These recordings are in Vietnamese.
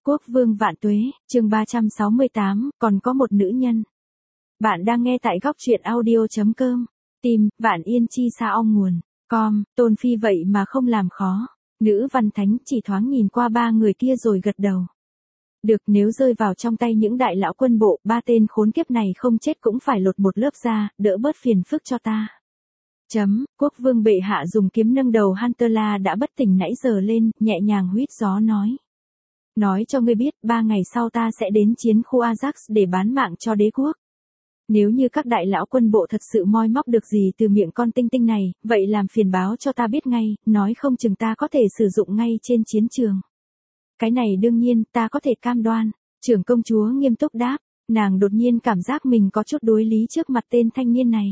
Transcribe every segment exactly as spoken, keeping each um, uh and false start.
Quốc vương vạn tuế, chương ba trăm sáu mươi tám, còn có một nữ nhân. Bạn đang nghe tại góc truyện audio.com. Tìm, Vạn Yên Chi Sa Ong Nguồn. Com, Tôn Phi vậy mà không làm khó. Nữ văn thánh chỉ thoáng nhìn qua ba người kia rồi gật đầu. Được, nếu rơi vào trong tay những đại lão quân bộ, ba tên khốn kiếp này không chết cũng phải lột một lớp da, đỡ bớt phiền phức cho ta. Chấm, quốc vương bệ hạ dùng kiếm nâng đầu Hunterla đã bất tỉnh nãy giờ lên, nhẹ nhàng huýt gió nói. Nói cho ngươi biết, ba ngày sau ta sẽ đến chiến khu Ajax để bán mạng cho đế quốc. Nếu như các đại lão quân bộ thật sự moi móc được gì từ miệng con tinh tinh này, vậy làm phiền báo cho ta biết ngay, nói không chừng ta có thể sử dụng ngay trên chiến trường. Cái này đương nhiên, ta có thể cam đoan. Trưởng công chúa nghiêm túc đáp, nàng đột nhiên cảm giác mình có chút đối lý trước mặt tên thanh niên này.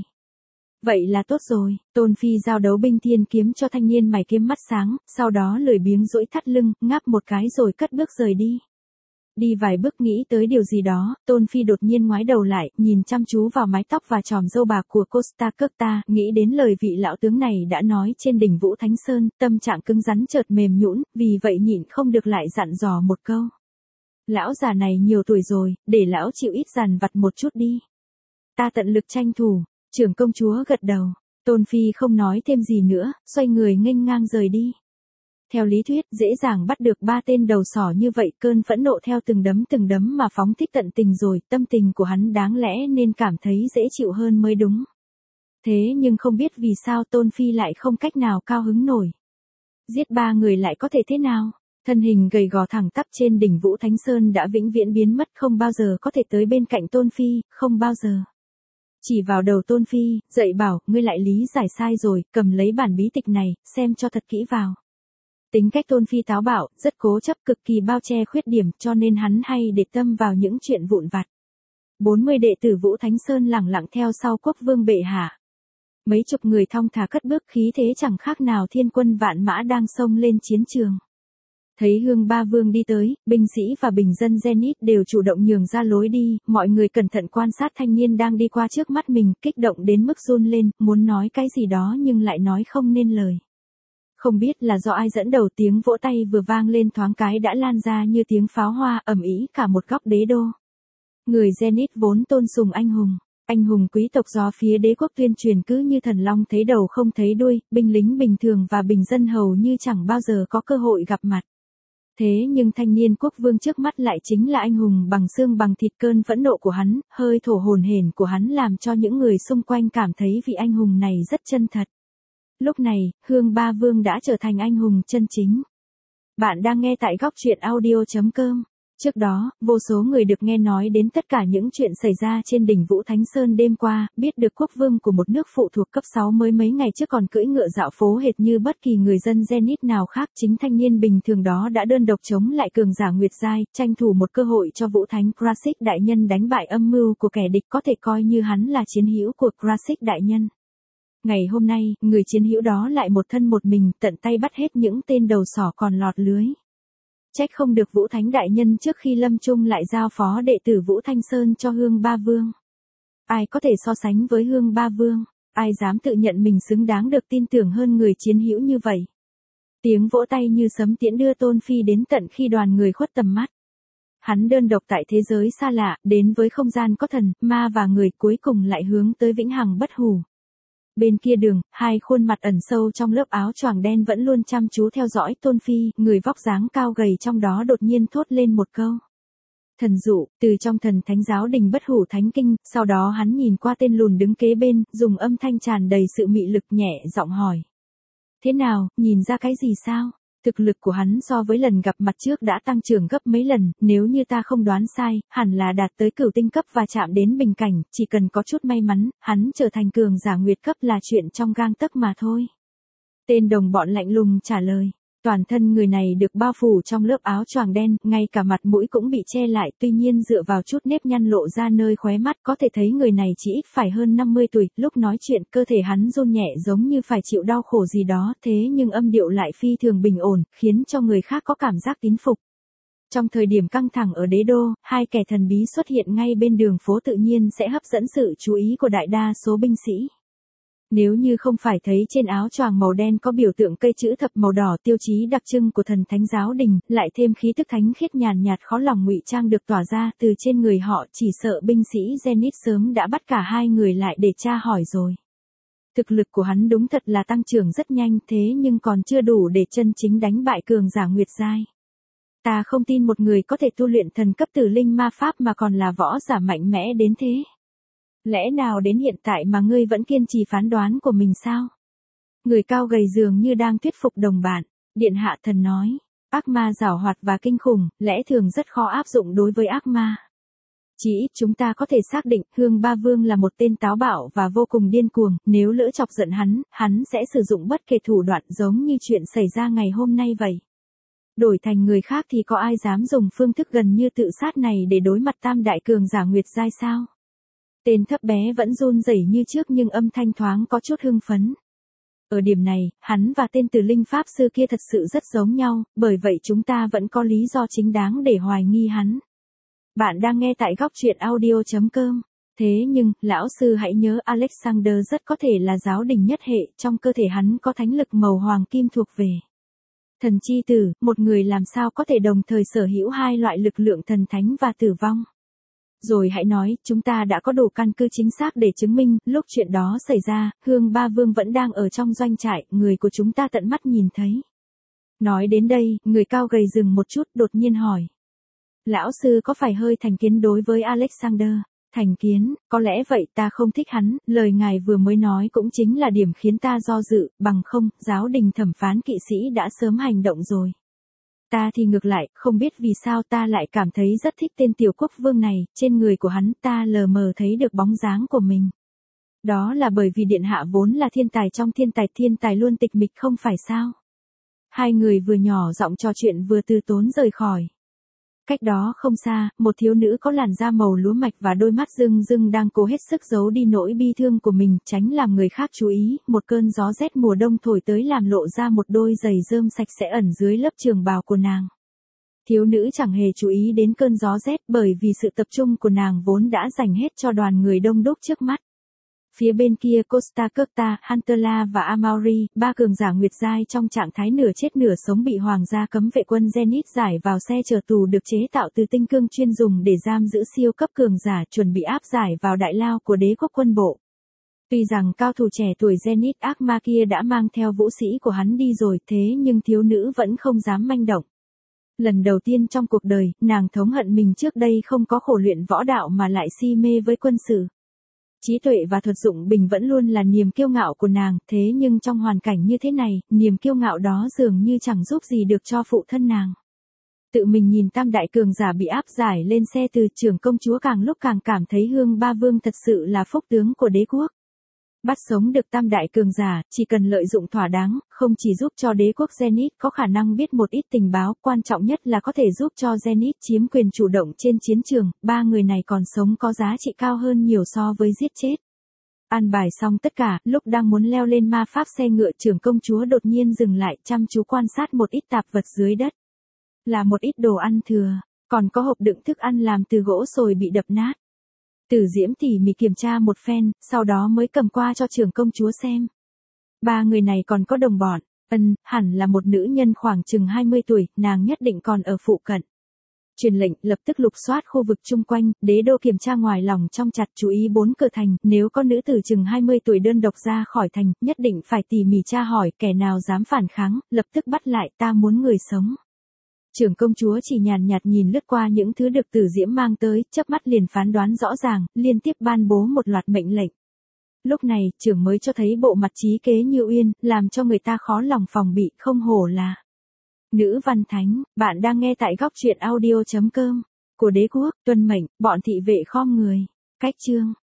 Vậy là tốt rồi, Tôn Phi giao đấu binh thiên kiếm cho thanh niên mày kiếm mắt sáng, sau đó lười biếng duỗi thắt lưng, ngáp một cái rồi cất bước rời đi. Đi vài bước nghĩ tới điều gì đó, Tôn Phi đột nhiên ngoái đầu lại, nhìn chăm chú vào mái tóc và tròm râu bạc của Costa Curta, nghĩ đến lời vị lão tướng này đã nói trên đỉnh Vũ Thánh Sơn, tâm trạng cứng rắn chợt mềm nhũn, vì vậy nhịn không được lại dặn dò một câu. Lão già này nhiều tuổi rồi, để lão chịu ít dằn vặt một chút đi. Ta tận lực tranh thủ. Trưởng công chúa gật đầu, Tôn Phi không nói thêm gì nữa, xoay người nghênh ngang rời đi. Theo lý thuyết, dễ dàng bắt được ba tên đầu sỏ như vậy, cơn phẫn nộ theo từng đấm từng đấm mà phóng thích tận tình rồi, tâm tình của hắn đáng lẽ nên cảm thấy dễ chịu hơn mới đúng. Thế nhưng không biết vì sao Tôn Phi lại không cách nào cao hứng nổi. Giết ba người lại có thể thế nào? Thân hình gầy gò thẳng tắp trên đỉnh Vũ Thánh Sơn đã vĩnh viễn biến mất, không bao giờ có thể tới bên cạnh Tôn Phi, không bao giờ. Chỉ vào đầu Tôn Phi, dạy bảo, ngươi lại lý giải sai rồi, cầm lấy bản bí tịch này, xem cho thật kỹ vào. Tính cách Tôn Phi táo bạo, rất cố chấp, cực kỳ bao che khuyết điểm, cho nên hắn hay để tâm vào những chuyện vụn vặt. bốn mươi đệ tử Vũ Thánh Sơn lẳng lặng theo sau quốc vương bệ hạ. Mấy chục người thong thả cất bước, khí thế chẳng khác nào thiên quân vạn mã đang xông lên chiến trường. Thấy Hương Ba Vương đi tới, binh sĩ và bình dân Zenith đều chủ động nhường ra lối đi, mọi người cẩn thận quan sát thanh niên đang đi qua trước mắt mình, kích động đến mức run lên, muốn nói cái gì đó nhưng lại nói không nên lời. Không biết là do ai dẫn đầu, tiếng vỗ tay vừa vang lên thoáng cái đã lan ra như tiếng pháo hoa, ầm ĩ cả một góc đế đô. Người Zenith vốn tôn sùng anh hùng, anh hùng quý tộc do phía đế quốc tuyên truyền cứ như thần long thấy đầu không thấy đuôi, binh lính bình thường và bình dân hầu như chẳng bao giờ có cơ hội gặp mặt. Thế nhưng thanh niên quốc vương trước mắt lại chính là anh hùng bằng xương bằng thịt, cơn phẫn nộ của hắn, hơi thổ hổn hển của hắn làm cho những người xung quanh cảm thấy vị anh hùng này rất chân thật. Lúc này, Hương Ba Vương đã trở thành anh hùng chân chính. Bạn đang nghe tại góc truyện audio.com. Trước đó, vô số người được nghe nói đến tất cả những chuyện xảy ra trên đỉnh Vũ Thánh Sơn đêm qua, biết được quốc vương của một nước phụ thuộc cấp sáu mới mấy ngày trước còn cưỡi ngựa dạo phố hệt như bất kỳ người dân Zenith nào khác, chính thanh niên bình thường đó đã đơn độc chống lại cường giả Nguyệt Giai, tranh thủ một cơ hội cho Vũ Thánh Krasik đại nhân đánh bại âm mưu của kẻ địch, có thể coi như hắn là chiến hữu của Krasik đại nhân. Ngày hôm nay, người chiến hữu đó lại một thân một mình, tận tay bắt hết những tên đầu sỏ còn lọt lưới. Trách không được Vũ Thánh đại nhân trước khi lâm chung lại giao phó đệ tử Vũ Thanh Sơn cho Hương Ba Vương. Ai có thể so sánh với Hương Ba Vương, ai dám tự nhận mình xứng đáng được tin tưởng hơn người chiến hữu như vậy. Tiếng vỗ tay như sấm tiễn đưa Tôn Phi đến tận khi đoàn người khuất tầm mắt. Hắn đơn độc tại thế giới xa lạ, đến với không gian có thần, ma và người, cuối cùng lại hướng tới vĩnh hằng bất hủ. Bên kia đường, hai khuôn mặt ẩn sâu trong lớp áo choàng đen vẫn luôn chăm chú theo dõi Tôn Phi, người vóc dáng cao gầy trong đó đột nhiên thốt lên một câu. Thần dụ, từ trong thần thánh giáo đình bất hủ thánh kinh, sau đó hắn nhìn qua tên lùn đứng kế bên, dùng âm thanh tràn đầy sự mị lực nhẹ giọng hỏi. Thế nào, nhìn ra cái gì sao? Thực lực của hắn so với lần gặp mặt trước đã tăng trưởng gấp mấy lần, nếu như ta không đoán sai, hẳn là đạt tới cửu tinh cấp và chạm đến bình cảnh, chỉ cần có chút may mắn, hắn trở thành cường giả nguyệt cấp là chuyện trong gang tấc mà thôi. Tên đồng bọn lạnh lùng trả lời. Toàn thân người này được bao phủ trong lớp áo choàng đen, ngay cả mặt mũi cũng bị che lại, tuy nhiên dựa vào chút nếp nhăn lộ ra nơi khóe mắt có thể thấy người này chỉ ít phải hơn năm mươi tuổi, lúc nói chuyện cơ thể hắn run nhẹ giống như phải chịu đau khổ gì đó, thế nhưng âm điệu lại phi thường bình ổn, khiến cho người khác có cảm giác tín phục. Trong thời điểm căng thẳng ở đế đô, hai kẻ thần bí xuất hiện ngay bên đường phố tự nhiên sẽ hấp dẫn sự chú ý của đại đa số binh sĩ. Nếu như không phải thấy trên áo choàng màu đen có biểu tượng cây chữ thập màu đỏ tiêu chí đặc trưng của thần thánh giáo đình, lại thêm khí tức thánh khiết nhàn nhạt khó lòng ngụy trang được tỏa ra từ trên người họ, chỉ sợ binh sĩ Zenith sớm đã bắt cả hai người lại để tra hỏi rồi. Thực lực của hắn đúng thật là tăng trưởng rất nhanh, thế nhưng còn chưa đủ để chân chính đánh bại cường giả Nguyệt giai. Ta không tin một người có thể tu luyện thần cấp tử linh ma pháp mà còn là võ giả mạnh mẽ đến thế. Lẽ nào đến hiện tại mà ngươi vẫn kiên trì phán đoán của mình sao? Người cao gầy dường như đang thuyết phục đồng bạn. Điện hạ thần nói, ác ma giảo hoạt và kinh khủng, lẽ thường rất khó áp dụng đối với ác ma. Chỉ ít chúng ta có thể xác định Hương Ba Vương là một tên táo bạo và vô cùng điên cuồng, nếu lỡ chọc giận hắn, hắn sẽ sử dụng bất kể thủ đoạn giống như chuyện xảy ra ngày hôm nay vậy. Đổi thành người khác thì có ai dám dùng phương thức gần như tự sát này để đối mặt tam đại cường giả Nguyệt giai sao? Tên thấp bé vẫn run rẩy như trước nhưng âm thanh thoáng có chút hưng phấn. Ở điểm này, hắn và tên tử linh pháp sư kia thật sự rất giống nhau, bởi vậy chúng ta vẫn có lý do chính đáng để hoài nghi hắn. Bạn đang nghe tại góc truyện audio chấm com. Thế nhưng, lão sư hãy nhớ Alexander rất có thể là giáo đình nhất hệ, trong cơ thể hắn có thánh lực màu hoàng kim thuộc về thần chi tử, một người làm sao có thể đồng thời sở hữu hai loại lực lượng thần thánh và tử vong. Rồi hãy nói, chúng ta đã có đủ căn cứ chính xác để chứng minh, lúc chuyện đó xảy ra, Hương Ba Vương vẫn đang ở trong doanh trại, người của chúng ta tận mắt nhìn thấy. Nói đến đây, người cao gầy dừng một chút, đột nhiên hỏi. Lão sư có phải hơi thành kiến đối với Alexander? Thành kiến, có lẽ vậy, ta không thích hắn, lời ngài vừa mới nói cũng chính là điểm khiến ta do dự, bằng không, giáo đình thẩm phán kỵ sĩ đã sớm hành động rồi. Ta thì ngược lại, không biết vì sao ta lại cảm thấy rất thích tên tiểu quốc vương này, trên người của hắn ta lờ mờ thấy được bóng dáng của mình. Đó là bởi vì điện hạ vốn là thiên tài trong thiên tài, thiên tài luôn tịch mịch không phải sao? Hai người vừa nhỏ giọng trò chuyện vừa từ tốn rời khỏi. Cách đó không xa, một thiếu nữ có làn da màu lúa mạch và đôi mắt rưng rưng đang cố hết sức giấu đi nỗi bi thương của mình, tránh làm người khác chú ý, một cơn gió rét mùa đông thổi tới làm lộ ra một đôi giày rơm sạch sẽ ẩn dưới lớp trường bào của nàng. Thiếu nữ chẳng hề chú ý đến cơn gió rét bởi vì sự tập trung của nàng vốn đã dành hết cho đoàn người đông đúc trước mắt. Phía bên kia Costa Curta, Huntela và Amaury, ba cường giả Nguyệt giai trong trạng thái nửa chết nửa sống bị hoàng gia cấm vệ quân Zenith giải vào xe chở tù được chế tạo từ tinh cương chuyên dùng để giam giữ siêu cấp cường giả chuẩn bị áp giải vào đại lao của đế quốc quân bộ. Tuy rằng cao thủ trẻ tuổi Zenith ác ma kia đã mang theo vũ sĩ của hắn đi rồi, thế nhưng thiếu nữ vẫn không dám manh động. Lần đầu tiên trong cuộc đời, nàng thống hận mình trước đây không có khổ luyện võ đạo mà lại si mê với quân sự. Trí tuệ và thuật dụng bình vẫn luôn là niềm kiêu ngạo của nàng, thế nhưng trong hoàn cảnh như thế này, niềm kiêu ngạo đó dường như chẳng giúp gì được cho phụ thân nàng. Tự mình nhìn tam đại cường giả bị áp giải lên xe từ trưởng công chúa càng lúc càng cảm thấy Hương Ba Vương thật sự là phúc tướng của đế quốc. Bắt sống được tam đại cường giả, chỉ cần lợi dụng thỏa đáng, không chỉ giúp cho đế quốc Zenith có khả năng biết một ít tình báo, quan trọng nhất là có thể giúp cho Zenith chiếm quyền chủ động trên chiến trường, ba người này còn sống có giá trị cao hơn nhiều so với giết chết. An bài xong tất cả, lúc đang muốn leo lên ma pháp xe ngựa, trưởng công chúa đột nhiên dừng lại, chăm chú quan sát một ít tạp vật dưới đất. Là một ít đồ ăn thừa, còn có hộp đựng thức ăn làm từ gỗ sồi bị đập nát. Tử Diễm tỉ mỉ kiểm tra một phen, sau đó mới cầm qua cho trưởng công chúa xem. Ba người này còn có đồng bọn, ân, hẳn là một nữ nhân khoảng chừng hai mươi tuổi, nàng nhất định còn ở phụ cận. Truyền lệnh, lập tức lục soát khu vực chung quanh, đế đô kiểm tra ngoài lòng trong chặt, chú ý bốn cửa thành, nếu có nữ tử chừng hai mươi tuổi đơn độc ra khỏi thành, nhất định phải tỉ mỉ tra hỏi, kẻ nào dám phản kháng, lập tức bắt lại, ta muốn người sống. Trưởng công chúa chỉ nhàn nhạt nhìn lướt qua những thứ được Tử Diễm mang tới, chớp mắt liền phán đoán rõ ràng, liên tiếp ban bố một loạt mệnh lệnh. Lúc này, trưởng mới cho thấy bộ mặt trí kế như uyên, làm cho người ta khó lòng phòng bị, không hổ là nữ văn thánh. Bạn đang nghe tại góc truyện audio chấm com. Của đế quốc, tuân mệnh, bọn thị vệ khom người. Cách chương